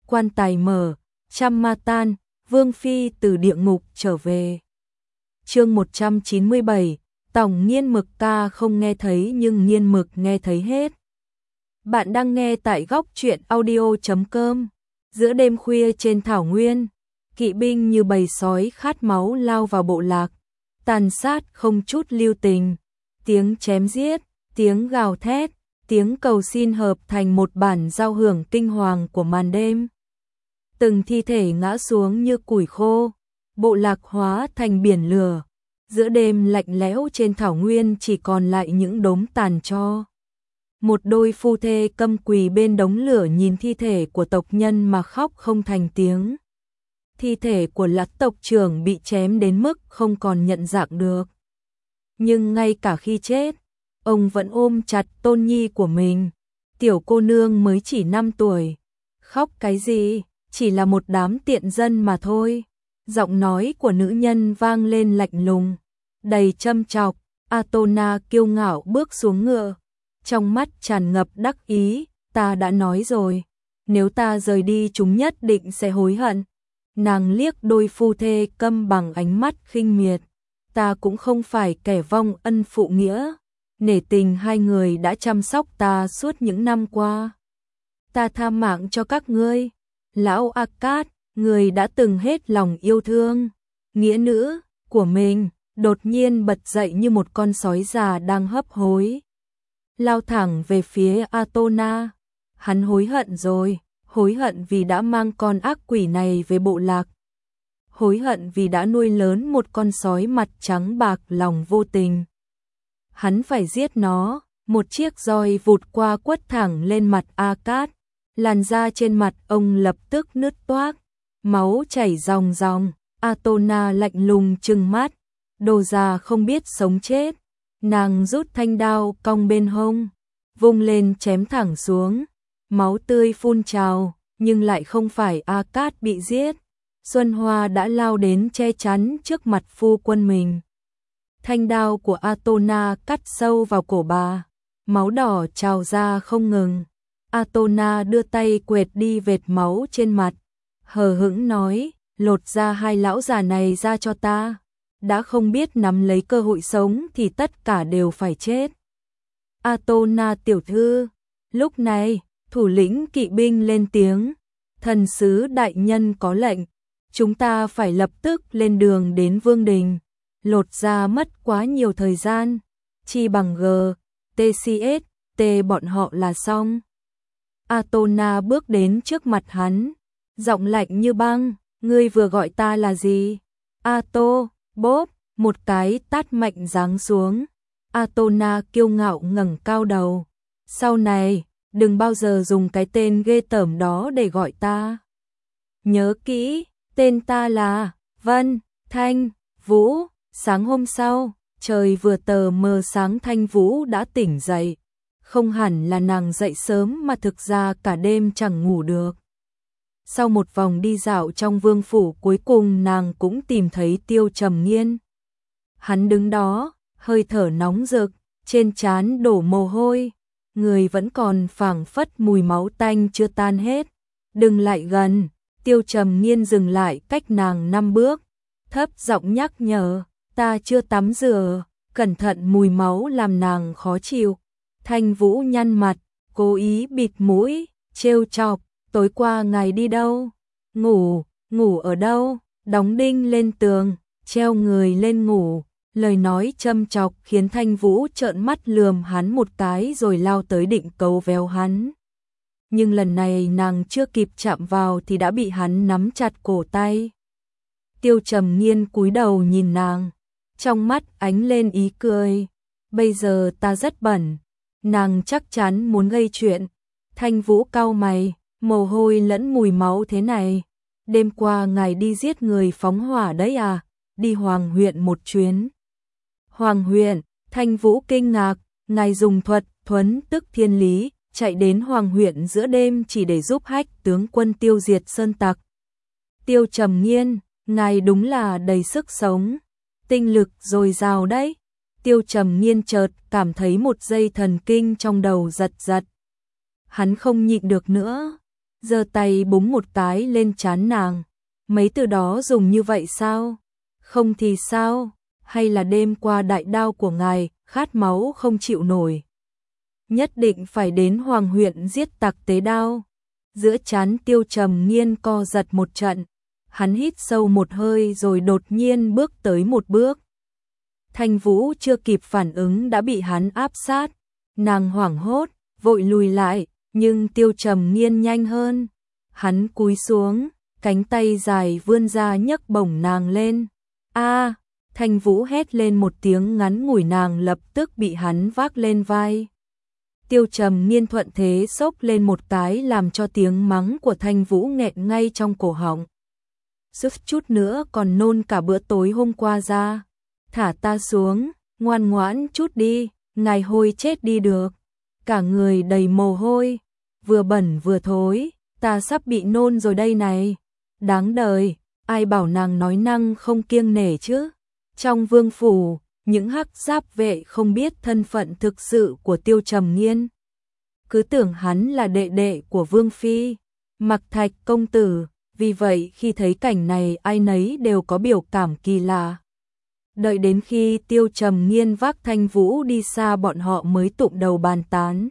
quan tài mở, trăm ma tan, Vương Phi từ địa ngục trở về. Chương 197, Tổng Nghiên Mực ta không nghe thấy nhưng Nghiên Mực nghe thấy hết. Bạn đang nghe tại góc truyện audio.com. Giữa đêm khuya trên thảo nguyên, kỵ binh như bầy sói khát máu lao vào bộ lạc, tàn sát không chút lưu tình. Tiếng chém giết, tiếng gào thét, tiếng cầu xin hợp thành một bản giao hưởng kinh hoàng của màn đêm. Từng thi thể ngã xuống như củi khô, bộ lạc hóa thành biển lửa. Giữa đêm lạnh lẽo trên thảo nguyên chỉ còn lại những đống tàn tro. Một đôi phu thê câm quỳ bên đống lửa nhìn thi thể của tộc nhân mà khóc không thành tiếng. Thi thể của Lạt tộc trưởng bị chém đến mức không còn nhận dạng được. Nhưng ngay cả khi chết, ông vẫn ôm chặt tôn nhi của mình. Tiểu cô nương mới chỉ 5 tuổi. Khóc cái gì, chỉ là một đám tiện dân mà thôi. Giọng nói của nữ nhân vang lên lạnh lùng, đầy châm chọc. Atona kiêu ngạo bước xuống ngựa, trong mắt tràn ngập đắc ý. Ta đã nói rồi, nếu ta rời đi chúng nhất định sẽ hối hận. Nàng liếc đôi phu thê câm bằng ánh mắt khinh miệt. Ta cũng không phải kẻ vong ân phụ nghĩa, nể tình hai người đã chăm sóc ta suốt những năm qua. Ta tha mạng cho các ngươi. Lão Akkad, người đã từng hết lòng yêu thương nghĩa nữ của mình, đột nhiên bật dậy như một con sói già đang hấp hối, lao thẳng về phía Atona. Hắn hối hận rồi, hối hận vì đã mang con ác quỷ này về bộ lạc, hối hận vì đã nuôi lớn một con sói mặt trắng bạc lòng vô tình. Hắn phải giết nó. Một chiếc roi vụt qua quất thẳng lên mặt Akkad, làn da trên mặt ông lập tức nứt toác, máu chảy ròng ròng. Atona lạnh lùng trừng mắt, đồ già không biết sống chết. Nàng rút thanh đao cong bên hông, vung lên chém thẳng xuống, máu tươi phun trào, nhưng lại không phải Akkad bị giết. Xuân Hoa đã lao đến che chắn trước mặt phu quân mình. Thanh đao của Atona cắt sâu vào cổ bà, máu đỏ trào ra không ngừng. Atona đưa tay quệt đi vệt máu trên mặt, hờ hững nói, lột ra hai lão già này ra cho ta. Đã không biết nắm lấy cơ hội sống thì tất cả đều phải chết. Atona tiểu thư. Lúc này, thủ lĩnh kỵ binh lên tiếng, thần sứ đại nhân có lệnh, chúng ta phải lập tức lên đường đến Vương Đình. Lột ra mất quá nhiều thời gian, chi bằng GTCS, T bọn họ là xong. Atona bước đến trước mặt hắn, giọng lạnh như băng, ngươi vừa gọi ta là gì? Ato, bốp, một cái tát mạnh giáng xuống. Atona kiêu ngạo ngẩng cao đầu. Sau này, đừng bao giờ dùng cái tên ghê tởm đó để gọi ta. Nhớ kỹ, tên ta là Vân Thanh Vũ. Sáng hôm sau, trời vừa tờ mờ sáng Thanh Vũ đã tỉnh dậy. Không hẳn là nàng dậy sớm mà thực ra cả đêm chẳng ngủ được. Sau một vòng đi dạo trong vương phủ, cuối cùng nàng cũng tìm thấy Tiêu Trầm Nghiên. Hắn đứng đó, hơi thở nóng rực, trên trán đổ mồ hôi, người vẫn còn phảng phất mùi máu tanh chưa tan hết. Đừng lại gần. Tiêu Trầm Nghiên dừng lại cách nàng 5 bước, thấp giọng nhắc nhở, ta chưa tắm rửa, cẩn thận mùi máu làm nàng khó chịu. Thanh Vũ nhăn mặt, cố ý bịt mũi, trêu chọc, tối qua ngài đi đâu? Ngủ ở đâu? Đóng đinh lên tường, treo người lên ngủ. Lời nói châm chọc khiến Thanh Vũ trợn mắt lườm hắn một cái rồi lao tới định cấu véo hắn. Nhưng lần này nàng chưa kịp chạm vào thì đã bị hắn nắm chặt cổ tay. Tiêu Trầm Nghiên cúi đầu nhìn nàng, trong mắt ánh lên ý cười. Bây giờ ta rất bẩn. Nàng chắc chắn muốn gây chuyện. Thanh Vũ cau mày, mồ hôi lẫn mùi máu thế này. Đêm qua ngài đi giết người phóng hỏa đấy à? Đi Hoàng huyện một chuyến. Hoàng huyện? Thanh Vũ kinh ngạc, ngài dùng thuật thuấn tức thiên lý, chạy đến Hoàng huyện giữa đêm chỉ để giúp Hách tướng quân tiêu diệt sơn tặc. Tiêu Trầm Nghiên, ngài đúng là đầy sức sống, tinh lực dồi dào đấy. Tiêu Trầm Nghiên chợt cảm thấy một dây thần kinh trong đầu giật giật. Hắn không nhịn được nữa, giơ tay búng một cái lên trán nàng. Mấy từ đó dùng như vậy sao? Không thì sao? Hay là đêm qua đại đao của ngài, khát máu không chịu nổi? Nhất định phải đến Hoàng huyện giết tặc tế đao. Giữa trán Tiêu Trầm Nghiên co giật một trận. Hắn hít sâu một hơi rồi đột nhiên bước tới một bước. Thanh Vũ chưa kịp phản ứng đã bị hắn áp sát. Nàng hoảng hốt, vội lùi lại, nhưng Tiêu Trầm Nghiên nhanh hơn. Hắn cúi xuống, cánh tay dài vươn ra nhấc bổng nàng lên. A! Thanh Vũ hét lên một tiếng ngắn ngủi, nàng lập tức bị hắn vác lên vai. Tiêu Trầm Nghiên thuận thế xốc lên một cái làm cho tiếng mắng của Thanh Vũ nghẹn ngay trong cổ họng. Suýt chút nữa còn nôn cả bữa tối hôm qua ra. Thả ta xuống, ngoan ngoãn chút đi, ngài hôi chết đi được. Cả người đầy mồ hôi, vừa bẩn vừa thối, ta sắp bị nôn rồi đây này. Đáng đời, ai bảo nàng nói năng không kiêng nể chứ. Trong vương phủ, những hắc giáp vệ không biết thân phận thực sự của Tiêu Trầm Nghiên. Cứ tưởng hắn là đệ đệ của Vương Phi, Mặc Thạch công tử, vì vậy khi thấy cảnh này ai nấy đều có biểu cảm kỳ lạ. Đợi đến khi Tiêu Trầm Nghiên vác Thanh Vũ đi xa bọn họ mới tụng đầu bàn tán.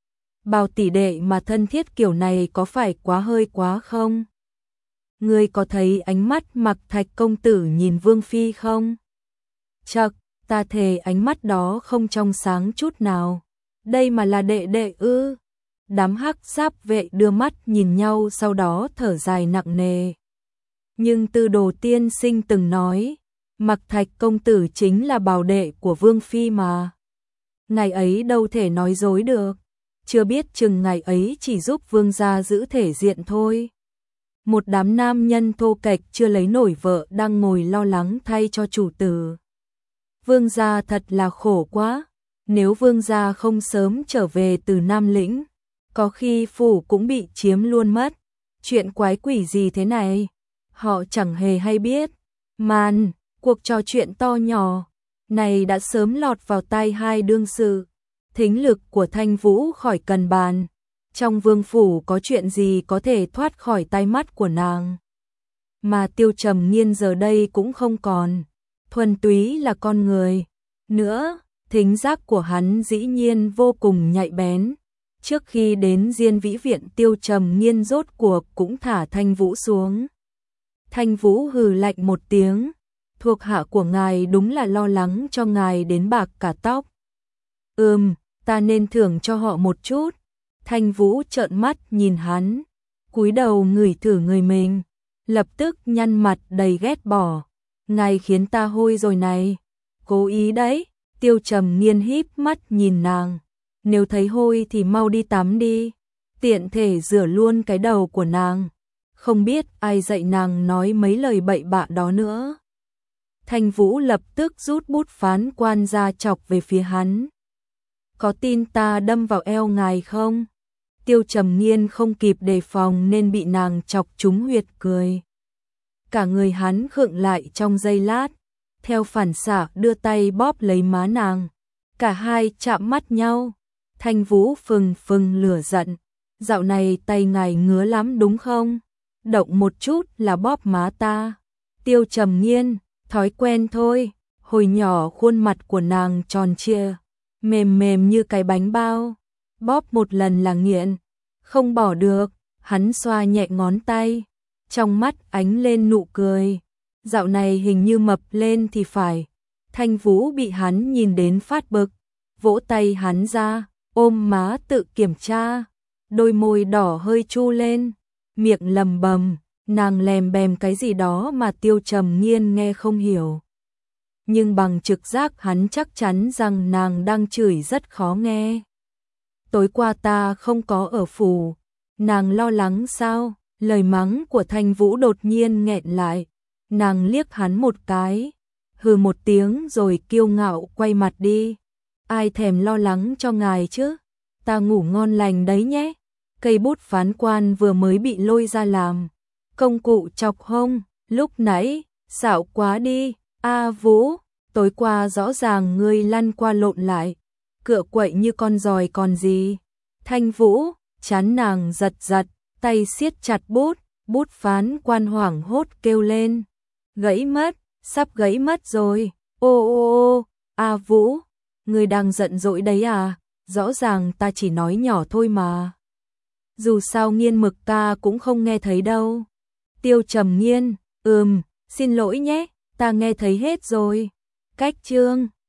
Bao tỷ đệ mà thân thiết kiểu này có phải quá hơi quá không? Ngươi có thấy ánh mắt Mặc Thạch công tử nhìn Vương Phi không? Chậc, ta thề ánh mắt đó không trong sáng chút nào. Đây mà là đệ đệ ư? Đám hắc giáp vệ đưa mắt nhìn nhau sau đó thở dài nặng nề. Nhưng Tư Đồ tiên sinh từng nói, Mặc Thạch công tử chính là bảo đệ của Vương Phi mà. Ngày ấy đâu thể nói dối được. Chưa biết chừng ngày ấy chỉ giúp Vương gia giữ thể diện thôi. Một đám nam nhân thô kệch chưa lấy nổi vợ đang ngồi lo lắng thay cho chủ tử. Vương gia thật là khổ quá. Nếu Vương gia không sớm trở về từ Nam Lĩnh, có khi phủ cũng bị chiếm luôn mất. Chuyện quái quỷ gì thế này? Họ chẳng hề hay biết. Màn, cuộc trò chuyện to nhỏ này đã sớm lọt vào tai hai đương sự. Thính lực của Thanh Vũ khỏi cần bàn. Trong vương phủ có chuyện gì có thể thoát khỏi tai mắt của nàng. Mà Tiêu Trầm Nghiên giờ đây cũng không còn thuần túy là con người nữa. Thính giác của hắn dĩ nhiên vô cùng nhạy bén. Trước khi đến Diên Vĩ viện, Tiêu Trầm Nghiên rốt cuộc cũng thả Thanh Vũ xuống. Thanh Vũ hừ lạnh một tiếng. Thuộc hạ của ngài đúng là lo lắng cho ngài đến bạc cả tóc. Ta nên thưởng cho họ một chút. Thanh Vũ trợn mắt nhìn hắn, cúi đầu ngửi thử người mình, lập tức nhăn mặt đầy ghét bỏ. Ngài khiến ta hôi rồi này. Cố ý đấy. Tiêu Trầm Nghiên híp mắt nhìn nàng. Nếu thấy hôi thì mau đi tắm đi. Tiện thể rửa luôn cái đầu của nàng. Không biết ai dạy nàng nói mấy lời bậy bạ đó nữa. Thanh Vũ lập tức rút bút phán quan ra chọc về phía hắn. Có tin ta đâm vào eo ngài không? Tiêu Trầm Nghiên không kịp đề phòng nên bị nàng chọc trúng huyệt cười. Cả người hắn khựng lại trong giây lát, theo phản xạ đưa tay bóp lấy má nàng. Cả hai chạm mắt nhau. Thanh Vũ phừng phừng lửa giận. Dạo này tay ngài ngứa lắm đúng không? Động một chút là bóp má ta. Tiêu Trầm Nghiên, thói quen thôi. Hồi nhỏ khuôn mặt của nàng tròn trịa, mềm mềm như cái bánh bao. Bóp một lần là nghiện, không bỏ được. Hắn xoa nhẹ ngón tay, trong mắt ánh lên nụ cười. Dạo này hình như mập lên thì phải. Thanh Vũ bị hắn nhìn đến phát bực, vỗ tay hắn ra, ôm má tự kiểm tra. Đôi môi đỏ hơi chu lên, miệng lầm bầm, nàng lèm bèm cái gì đó mà Tiêu Trầm Nghiên nghe không hiểu. Nhưng bằng trực giác hắn chắc chắn rằng nàng đang chửi rất khó nghe. Tối qua ta không có ở phủ. Nàng lo lắng sao? Lời mắng của Thanh Vũ đột nhiên nghẹn lại. Nàng liếc hắn một cái, hừ một tiếng rồi kiêu ngạo quay mặt đi. Ai thèm lo lắng cho ngài chứ? Ta ngủ ngon lành đấy nhé. Cây bút phán quan vừa mới bị lôi ra làm công cụ chọc hông, lúc nãy xạo quá đi. Vũ, tối qua rõ ràng ngươi lăn qua lộn lại, cựa quậy như con giòi còn gì. Thanh Vũ, chán nàng giật giật, tay siết chặt bút, bút phán quan hoảng hốt kêu lên. Gãy mất, sắp gãy mất rồi. Ô ô ô, A Vũ, người đang giận dỗi đấy à? Rõ ràng ta chỉ nói nhỏ thôi mà. Dù sao Nghiên Mực ta cũng không nghe thấy đâu. Tiêu Trầm Nghiên, xin lỗi nhé, ta nghe thấy hết rồi. Cách chương